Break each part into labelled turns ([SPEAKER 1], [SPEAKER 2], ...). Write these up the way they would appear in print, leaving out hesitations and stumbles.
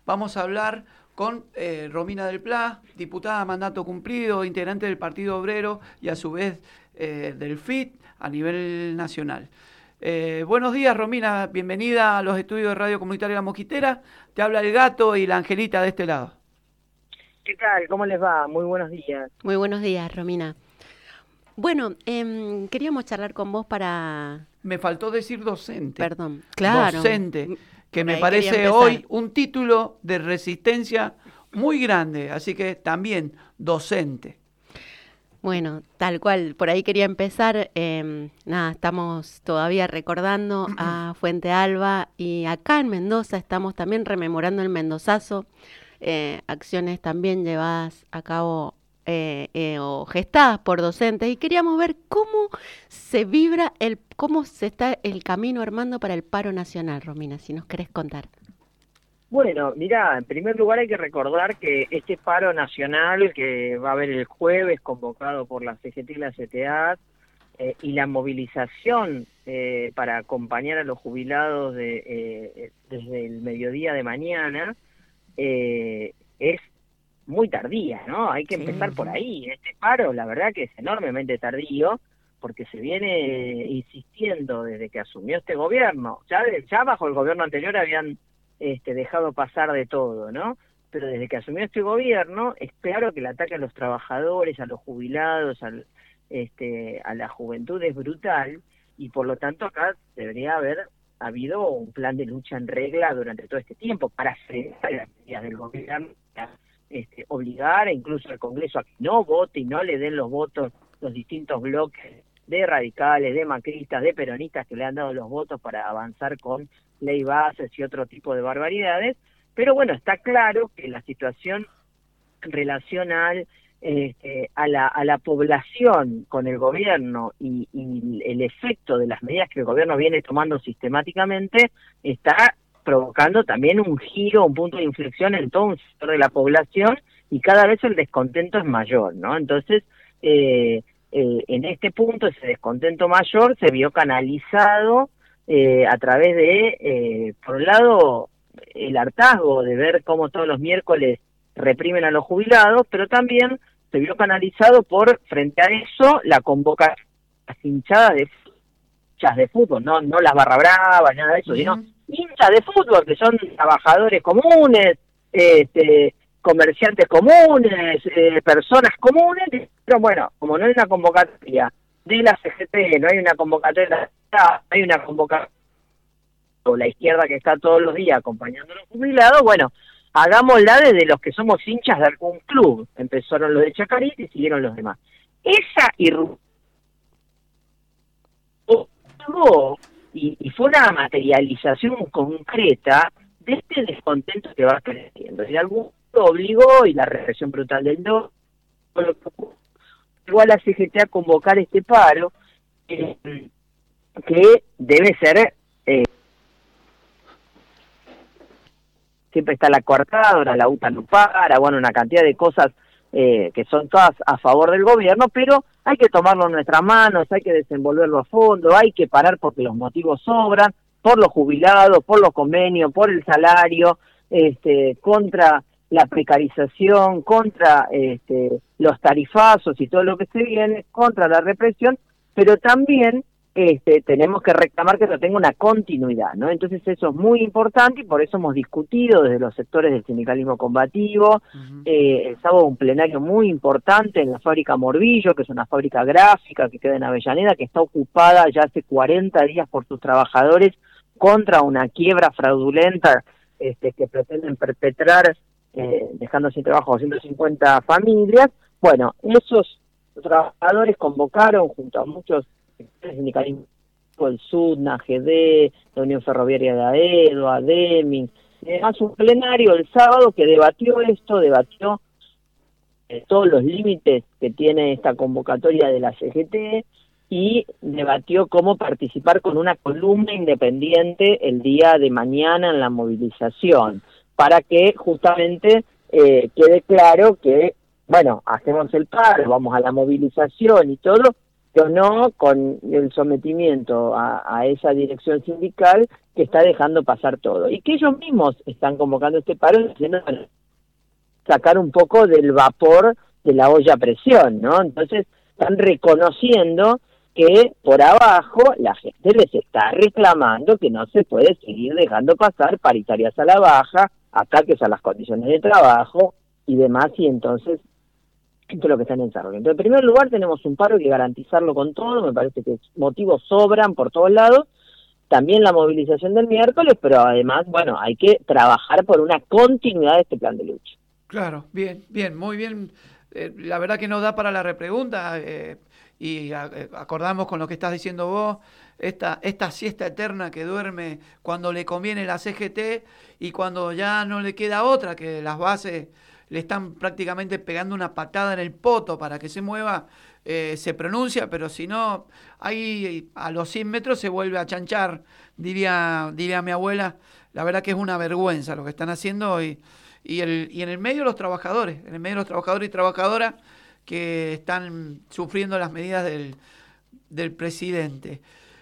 [SPEAKER 1] Vamos a hablar con Romina del Pla, diputada a mandato cumplido, integrante del Partido Obrero y a su vez del FIT a nivel nacional. Buenos días, Romina, bienvenida a los estudios de Radio Comunitaria La Mosquitera. Te habla el gato y la Angelita de este lado.
[SPEAKER 2] ¿Qué tal? ¿Cómo les va? Muy buenos días.
[SPEAKER 3] Muy buenos días, Romina. Bueno, queríamos charlar con vos para...
[SPEAKER 1] Me faltó decir docente.
[SPEAKER 3] Perdón, claro.
[SPEAKER 1] Docente, que me parece hoy un título de resistencia muy grande, así que también docente.
[SPEAKER 3] Bueno, tal cual, por ahí quería empezar. Estamos todavía recordando a Fuente Alba y acá en Mendoza estamos también rememorando el Mendozazo, acciones también llevadas a cabo o gestadas por docentes, y queríamos ver cómo se vibra, cómo se está el camino armando para el paro nacional, Romina, si nos querés contar.
[SPEAKER 2] Bueno, mirá, en primer lugar hay que recordar que este paro nacional que va a haber el jueves, convocado por la CGT y la CTA, y la movilización para acompañar a los jubilados desde el mediodía de mañana, es muy tardía, ¿no? Hay que empezar por ahí. Este paro, la verdad que es enormemente tardío, porque se viene insistiendo desde que asumió este gobierno. Ya bajo el gobierno anterior habían dejado pasar de todo, ¿no? Pero desde que asumió este gobierno, es claro que el ataque a los trabajadores, a los jubilados, a la juventud es brutal, y por lo tanto acá debería haber habido un plan de lucha en regla durante todo este tiempo para frenar las medidas del gobierno, obligar incluso al Congreso a que no vote y no le den los votos los distintos bloques de radicales, de macristas, de peronistas que le han dado los votos para avanzar con ley bases y otro tipo de barbaridades. Pero bueno, está claro que la situación relacional a la población con el gobierno y el efecto de las medidas que el gobierno viene tomando sistemáticamente está provocando también un giro, un punto de inflexión en todo un sector de la población, y cada vez el descontento es mayor, ¿no? Entonces, en este punto, ese descontento mayor se vio canalizado a través de, por un lado, el hartazgo de ver cómo todos los miércoles reprimen a los jubilados, pero también se vio canalizado por, frente a eso, la convocación a las hinchadas de fútbol, no las barra bravas, nada de eso, sino hinchas de fútbol, que son trabajadores comunes, comerciantes comunes, personas comunes. Pero bueno, como no hay una convocatoria de la CGT, no hay una convocatoria de la CTA, no hay una convocatoria de la izquierda que está todos los días acompañando a los jubilados, bueno, hagámosla desde los que somos hinchas de algún club. Empezaron los de Chacarita y siguieron los demás. Esa irrupción y fue una materialización concreta de este descontento que va creciendo. Y de algún modo obligó, y la represión brutal del no, obligó a la CGT a convocar este paro, que debe ser... siempre está la coartadora, la UTA no para, bueno, una cantidad de cosas que son todas a favor del gobierno, pero hay que tomarlo en nuestras manos, hay que desenvolverlo a fondo, hay que parar porque los motivos sobran, por los jubilados, por los convenios, por el salario, contra la precarización, contra los tarifazos y todo lo que se viene, contra la represión, pero también tenemos que reclamar que no tenga una continuidad, ¿no? Entonces eso es muy importante, y por eso hemos discutido desde los sectores del sindicalismo combativo. El sábado un plenario muy importante en la fábrica Morbillo, que es una fábrica gráfica que queda en Avellaneda, que está ocupada ya hace 40 días por sus trabajadores contra una quiebra fraudulenta que pretenden perpetrar, dejando sin trabajo a 250 familias. Bueno, esos trabajadores convocaron junto a muchos sindicalismo, el SUDNA, GD, la Unión Ferroviaria de Aedo, ADEMIN, además un plenario el sábado que debatió todos los límites que tiene esta convocatoria de la CGT, y debatió cómo participar con una columna independiente el día de mañana en la movilización, para que justamente quede claro que, bueno, hacemos el paro, vamos a la movilización y todo, no con el sometimiento a esa dirección sindical que está dejando pasar todo. Y que ellos mismos están convocando este paro diciendo, bueno, sacar un poco del vapor de la olla a presión, ¿no? Entonces están reconociendo que por abajo la gente les está reclamando que no se puede seguir dejando pasar paritarias a la baja, ataques a las condiciones de trabajo y demás, y entonces esto es lo que está en desarrollo. Entonces, en primer lugar, tenemos un paro, hay que garantizarlo con todo, me parece que motivos sobran por todos lados, también la movilización del miércoles, pero además, bueno, hay que trabajar por una continuidad de este plan de lucha.
[SPEAKER 1] Claro, bien, muy bien. La verdad que no da para la repregunta, y acordamos con lo que estás diciendo vos, esta siesta eterna que duerme cuando le conviene la CGT y cuando ya no le queda otra, que las bases le están prácticamente pegando una patada en el poto para que se mueva, se pronuncia, pero si no, ahí a los 100 metros se vuelve a chanchar, diría mi abuela. La verdad que es una vergüenza lo que están haciendo, y en el medio los trabajadores, y trabajadoras que están sufriendo las medidas del presidente.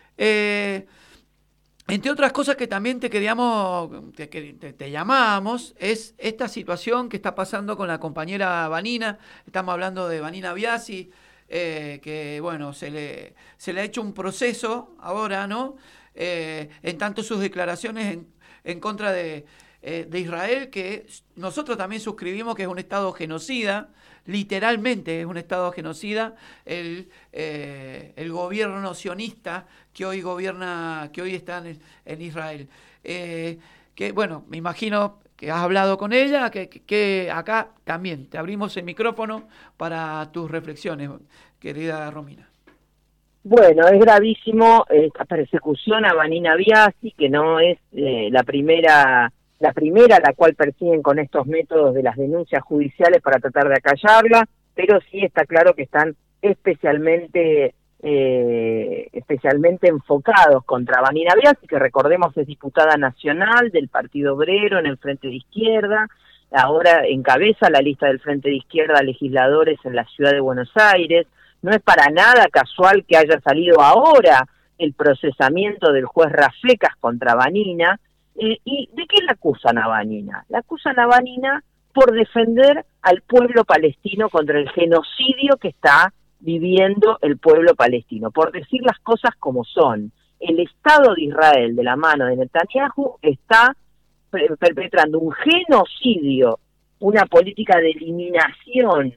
[SPEAKER 1] Entre otras cosas que también te llamábamos, es esta situación que está pasando con la compañera Vanina. Estamos hablando de Vanina Biasi, que bueno, se le ha hecho un proceso ahora, ¿no? En tanto sus declaraciones en contra de Israel, que nosotros también suscribimos que es un Estado genocida, literalmente es un Estado genocida, el gobierno sionista que hoy está en Israel. Que bueno, me imagino que has hablado con ella, que acá también te abrimos el micrófono para tus reflexiones, querida Romina.
[SPEAKER 2] Bueno, es gravísimo esta persecución a Vanina Biasi, que no es la primera a la cual persiguen con estos métodos de las denuncias judiciales para tratar de acallarla, pero sí está claro que están especialmente enfocados contra Vanina Biasi, que recordemos es diputada nacional del Partido Obrero en el Frente de Izquierda, ahora encabeza la lista del Frente de Izquierda legisladores en la ciudad de Buenos Aires. No es para nada casual que haya salido ahora el procesamiento del juez Rafecas contra Vanina. ¿Y de qué la acusan a Vanina? La acusan a Vanina por defender al pueblo palestino contra el genocidio que está viviendo el pueblo palestino, por decir las cosas como son. El Estado de Israel, de la mano de Netanyahu, está perpetrando un genocidio, una política de eliminación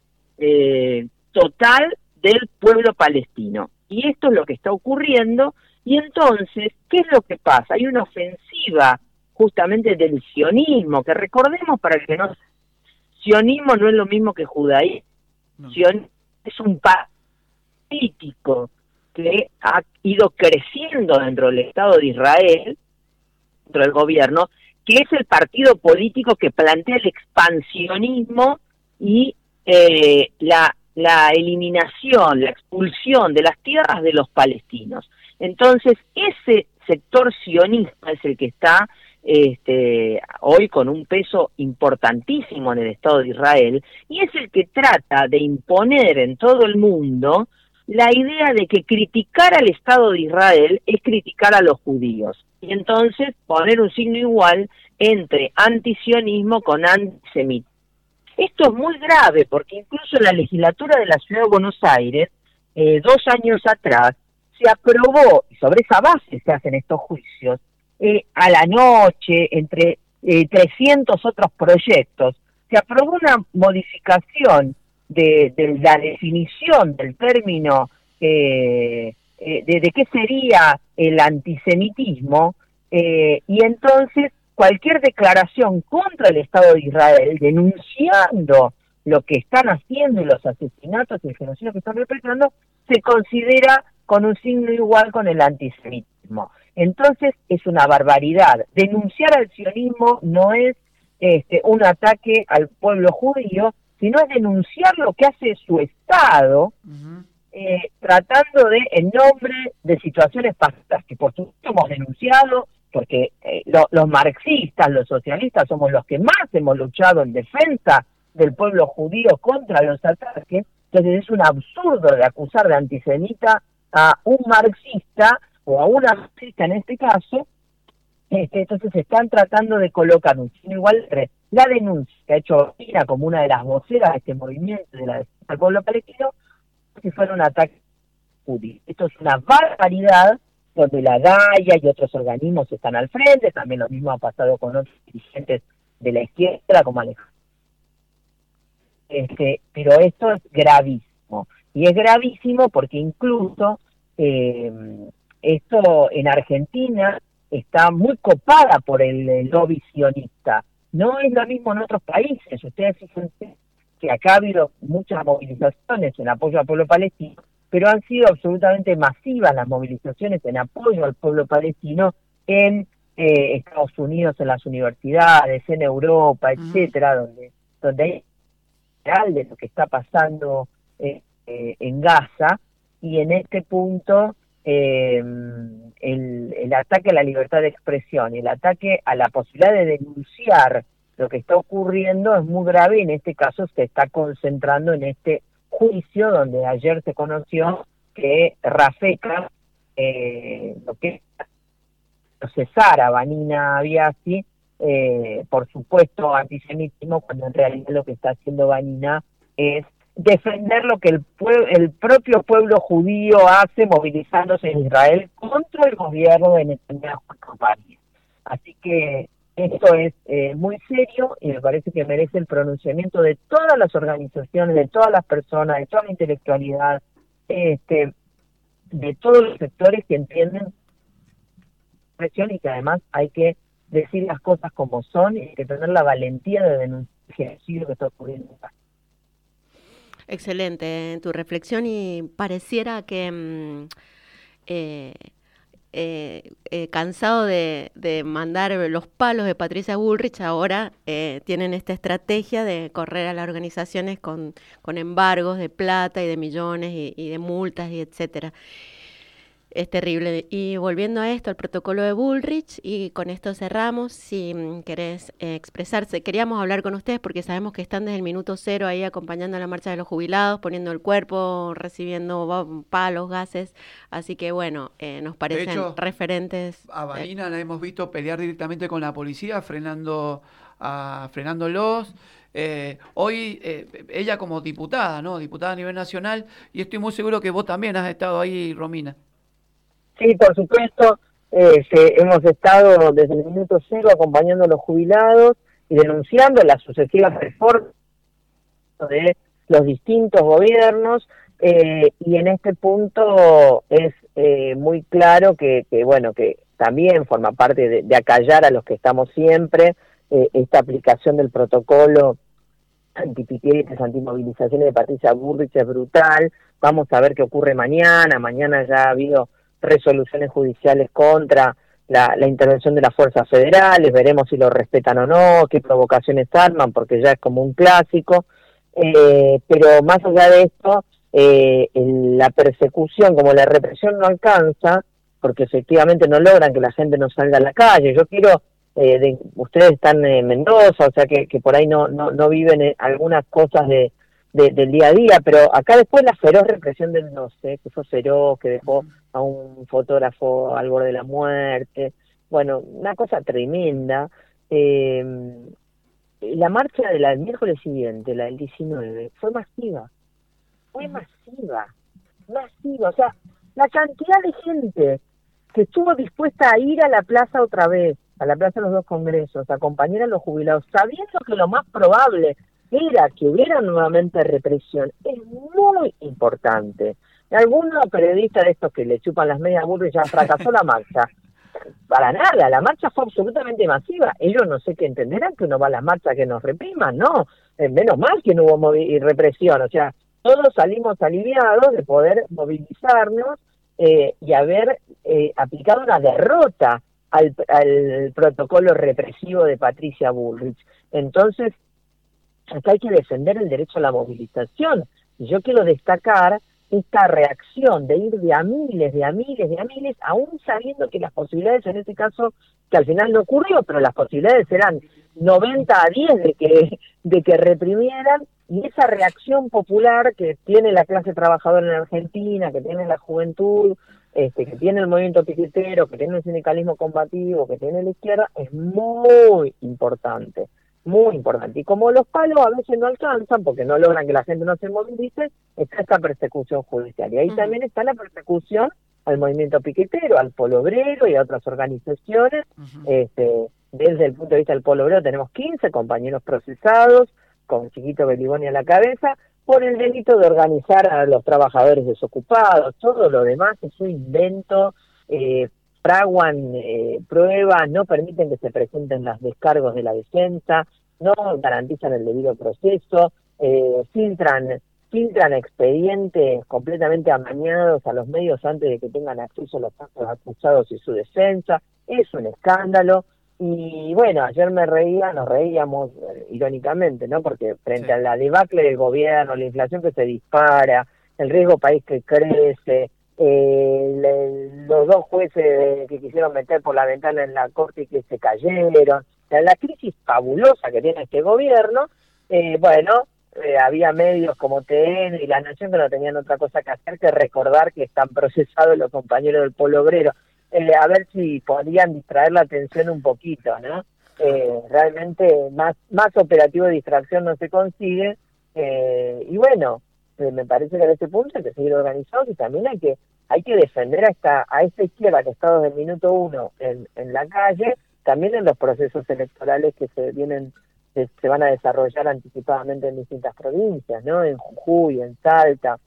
[SPEAKER 2] total del pueblo palestino. Y esto es lo que está ocurriendo. Y entonces, ¿qué es lo que pasa? Hay una ofensiva justamente del sionismo, que recordemos para el que no... Sionismo no es lo mismo que judaísmo. No. Sionismo es un político que ha ido creciendo dentro del Estado de Israel, dentro del gobierno, que es el partido político que plantea el expansionismo y la eliminación, la expulsión de las tierras de los palestinos. Entonces, ese sector sionista es el que está hoy con un peso importantísimo en el Estado de Israel, y es el que trata de imponer en todo el mundo la idea de que criticar al Estado de Israel es criticar a los judíos, y entonces poner un signo igual entre antisionismo con antisemitismo. Esto es muy grave, porque incluso en la legislatura de la Ciudad de Buenos Aires, 2 años atrás, se aprobó, y sobre esa base se hacen estos juicios, a la noche, entre 300 otros proyectos, se aprobó una modificación de la definición del término de qué sería el antisemitismo, y entonces cualquier declaración contra el Estado de Israel, denunciando lo que están haciendo y los asesinatos y el genocidio que están perpetrando, se considera con un signo igual con el antisemitismo. Entonces es una barbaridad. Denunciar al sionismo no es un ataque al pueblo judío, sino es denunciar lo que hace su Estado, tratando de, en nombre de situaciones pasadas, que por supuesto hemos denunciado, porque los marxistas, los socialistas, somos los que más hemos luchado en defensa del pueblo judío contra los ataques, Entonces es un absurdo de acusar de antisemita a un marxista o a una marxista en este caso. Entonces se están tratando de colocar un signo igual. La denuncia que ha hecho China como una de las voceras de este movimiento de la defensa del pueblo palestino, si fuera un ataque judío. Esto es una barbaridad, donde la Gaia y otros organismos están al frente. También lo mismo ha pasado con otros dirigentes de la izquierda como Alejandro. Pero esto es gravísimo, y es gravísimo porque incluso esto en Argentina está muy copada por el lobby sionista. No es lo mismo en otros países. Ustedes fíjense que acá ha habido muchas movilizaciones en apoyo al pueblo palestino, pero han sido absolutamente masivas las movilizaciones en apoyo al pueblo palestino en Estados Unidos, en las universidades, en Europa, etcétera, donde hay real de lo que está pasando en Gaza. Y en este punto el ataque a la libertad de expresión y el ataque a la posibilidad de denunciar lo que está ocurriendo es muy grave, y en este caso se está concentrando en este juicio donde ayer se conoció que Rafeka, lo que procesara a Vanina Biasi por supuesto antisemitismo, cuando en realidad lo que está haciendo Vanina es defender lo que el propio pueblo judío hace movilizándose en Israel contra el gobierno de Netanyahu en campaña. Así que esto es muy serio, y me parece que merece el pronunciamiento de todas las organizaciones, de todas las personas, de toda la intelectualidad, de todos los sectores que entienden la presión, y que además hay que decir las cosas como son, y hay que tener la valentía de denunciar el genocidio que está ocurriendo acá.
[SPEAKER 3] Excelente tu reflexión, y pareciera que cansado de mandar los palos de Patricia Bullrich, ahora tienen esta estrategia de correr a las organizaciones con embargos de plata y de millones y de multas y etcétera. Es terrible. Y volviendo a esto, al protocolo de Bullrich, y con esto cerramos. Si querés expresarse, queríamos hablar con ustedes porque sabemos que están desde el minuto cero ahí acompañando la marcha de los jubilados, poniendo el cuerpo, recibiendo palos, gases. Así que bueno, nos parecen referentes.
[SPEAKER 1] A Vanina la hemos visto pelear directamente con la policía, frenándolos. Hoy ella como diputada, ¿no? Diputada a nivel nacional, y estoy muy seguro que vos también has estado ahí, Romina.
[SPEAKER 2] Sí, por supuesto, hemos estado desde el minuto cero acompañando a los jubilados y denunciando las sucesivas reformas de los distintos gobiernos, y en este punto es muy claro que también forma parte de acallar a los que estamos siempre. Esta aplicación del protocolo antipiquetes, antimovilizaciones de Patricia Bullrich es brutal. Vamos a ver qué ocurre mañana. Mañana ya ha habido resoluciones judiciales contra la intervención de las fuerzas federales, veremos si lo respetan o no, qué provocaciones arman, porque ya es como un clásico, pero más allá de esto, la persecución, como la represión no alcanza, porque efectivamente no logran que la gente no salga a la calle. Yo quiero, ustedes están en Mendoza, o sea que por ahí no viven algunas cosas del día a día, pero acá después la feroz represión del 12, que fue feroz, que dejó a un fotógrafo al borde de la muerte, bueno, una cosa tremenda. La marcha del miércoles siguiente, la del 19, fue masiva, o sea, la cantidad de gente que estuvo dispuesta a ir a la plaza otra vez, a la plaza de los dos congresos, a acompañar a los jubilados, sabiendo que lo más probable era que hubiera nuevamente represión, es muy importante. Algunos periodistas de estos que le chupan las medias a Bullrich ya fracasó la marcha. Para nada, la marcha fue absolutamente masiva. Ellos no sé qué entenderán, que uno va a las marchas que nos repriman, no. Menos mal que no hubo represión, o sea, todos salimos aliviados de poder movilizarnos y haber aplicado una derrota al protocolo represivo de Patricia Bullrich. Entonces, acá hay que defender el derecho a la movilización. Y yo quiero destacar esta reacción de ir de a miles, aún sabiendo que las posibilidades en ese caso, que al final no ocurrió, pero las posibilidades eran 90-10 de que reprimieran, y esa reacción popular que tiene la clase trabajadora en Argentina, que tiene la juventud, que tiene el movimiento piquetero, que tiene el sindicalismo combativo, que tiene la izquierda, es muy importante. Muy importante. Y como los palos a veces no alcanzan, porque no logran que la gente no se movilice, está esta persecución judicial. Y ahí también está la persecución al movimiento piquetero, al Polo Obrero y a otras organizaciones. Desde el punto de vista del Polo Obrero tenemos 15 compañeros procesados, con Chiquito Beliboni a la cabeza, por el delito de organizar a los trabajadores desocupados. Todo lo demás es un invento, fraguan pruebas, no permiten que se presenten los descargos de la defensa, no garantizan el debido proceso, filtran expedientes completamente amañados a los medios antes de que tengan acceso a los casos acusados y su defensa. Es un escándalo. Y bueno, ayer nos reíamos irónicamente, ¿no? Porque frente a la debacle del gobierno, la inflación que se dispara, el riesgo país que crece, los dos jueces que quisieron meter por la ventana en la corte y que se cayeron, la crisis fabulosa que tiene este gobierno, había medios como TN y La Nación que no tenían otra cosa que hacer que recordar que están procesados los compañeros del Polo Obrero, a ver si podían distraer la atención un poquito, ¿no? Realmente más operativo de distracción no se consigue, y bueno, me parece que en este punto hay que seguir organizados y también hay que defender a esta izquierda que está desde el minuto uno en la calle, también en los procesos electorales que se van a desarrollar anticipadamente en distintas provincias, ¿no? En Jujuy, en Salta,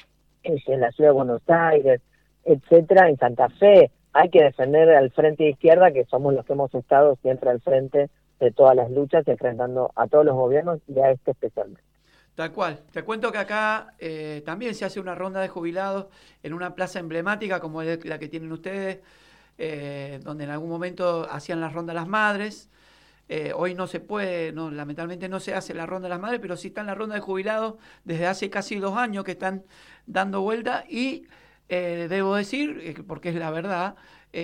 [SPEAKER 2] en la ciudad de Buenos Aires, etcétera, en Santa Fe. Hay que defender al frente de izquierda, que somos los que hemos estado siempre al frente de todas las luchas, enfrentando a todos los gobiernos y a este especialmente.
[SPEAKER 1] Tal cual. Te cuento que acá también se hace una ronda de jubilados en una plaza emblemática como es la que tienen ustedes, donde en algún momento hacían la ronda las madres. Hoy no se puede, lamentablemente no se hace la ronda de las madres, pero sí está en la ronda de jubilados desde hace casi 2 años que están dando vuelta y debo decir, porque es la verdad,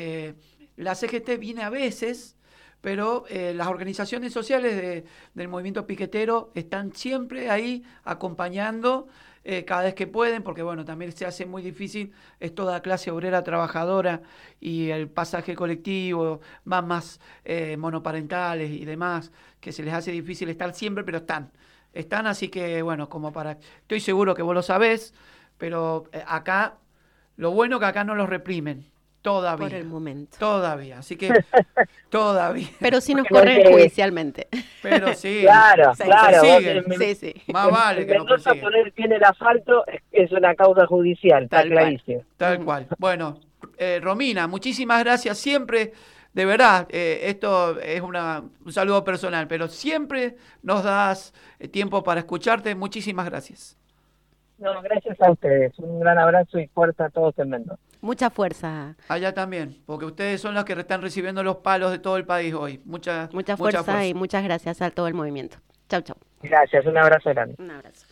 [SPEAKER 1] la CGT viene a veces, pero las organizaciones sociales del movimiento piquetero están siempre ahí acompañando cada vez que pueden, porque bueno, también se hace muy difícil, es toda clase obrera trabajadora y el pasaje colectivo, más monoparentales y demás, que se les hace difícil estar siempre, pero están, así que bueno, estoy seguro que vos lo sabés, pero acá, lo bueno que acá no los reprimen. Todavía.
[SPEAKER 3] Por el momento.
[SPEAKER 1] Todavía, así que todavía.
[SPEAKER 3] Pero sí nos corren judicialmente.
[SPEAKER 1] Pero sí.
[SPEAKER 2] Claro.
[SPEAKER 3] Sí.
[SPEAKER 1] Más vale que no persigan.
[SPEAKER 2] Poner pie en el asfalto es una causa judicial, está clarísimo.
[SPEAKER 1] Tal cual. Bueno, Romina, muchísimas gracias siempre. De verdad, esto es un saludo personal, pero siempre nos das tiempo para escucharte. Muchísimas gracias.
[SPEAKER 2] No, gracias a ustedes. Un gran abrazo y fuerza a todos en Mendoza.
[SPEAKER 3] Mucha fuerza.
[SPEAKER 1] Allá también, porque ustedes son los que están recibiendo los palos de todo el país hoy. Mucha
[SPEAKER 3] fuerza y muchas gracias a todo el movimiento. Chau.
[SPEAKER 2] Gracias, un abrazo grande.
[SPEAKER 3] Un abrazo.